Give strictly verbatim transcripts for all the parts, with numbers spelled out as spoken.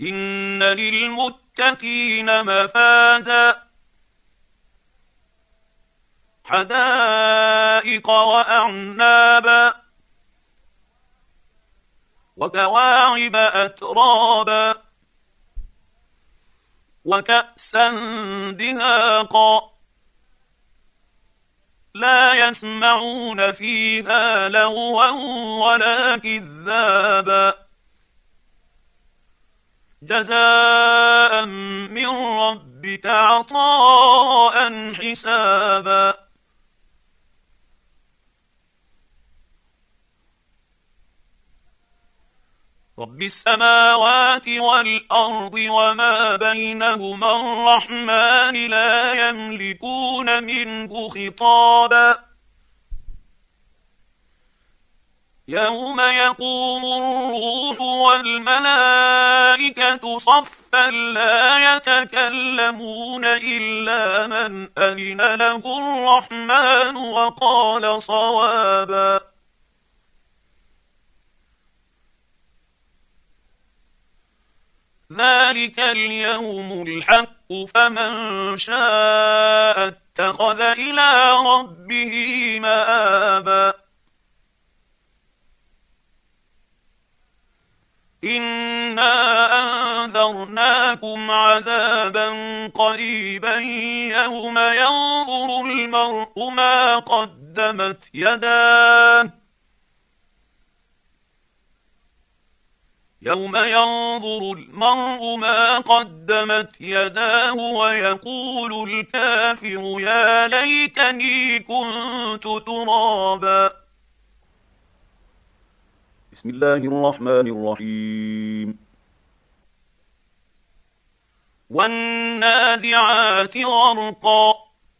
إن للمتقين مفازا حدائق وأعنابا وكواعب أترابا وكأسا دهاقا لا يسمعون فيها لغوا ولا كذابا جزاء من ربك عطاء حسابا. رب السماوات والأرض وما بينهما الرحمن لا يملكون منه خطابا يوم يقوم الروح والملائكة صفا لا يتكلمون إلا من أذن له الرحمن وقال صوابا. ذلك اليوم الحق فمن شاء اتخذ إلى ربه مآبا. إنا أنذرناكم عذابا قريبا يوم ينظر المرء ما قدمت يداه يوم ينظر المرء ما قدمت يداه ويقول الكافر يا ليتني كنت ترابا. بسم الله الرحمن الرحيم. والنازعات غرقا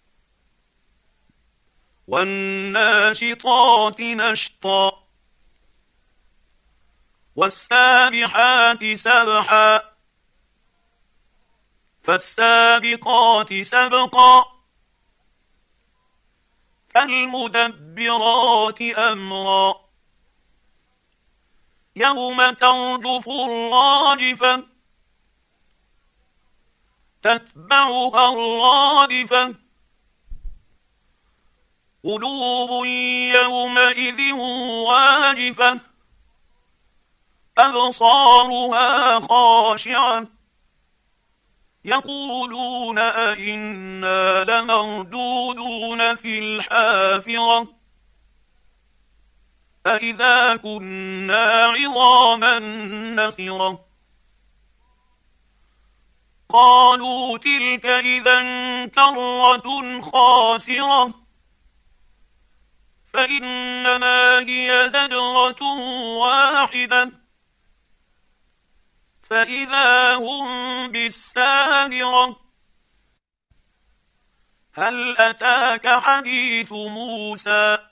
والناشطات نشطا والسابحات سبحا فالسابقات سبقا فالمدبرات أمرا يوم ترجف الراجفة تتبعها الرادفة قلوب يومئذ واجفة أبصارها خاشعة يقولون أئنا لمردودون في الحافرة أئذا كنا عظاما نخرة قالوا تلك إذا كرة خاسرة فإنما هي زجرة واحدة فإذا هم بالساهرة هل أتاك حديث موسى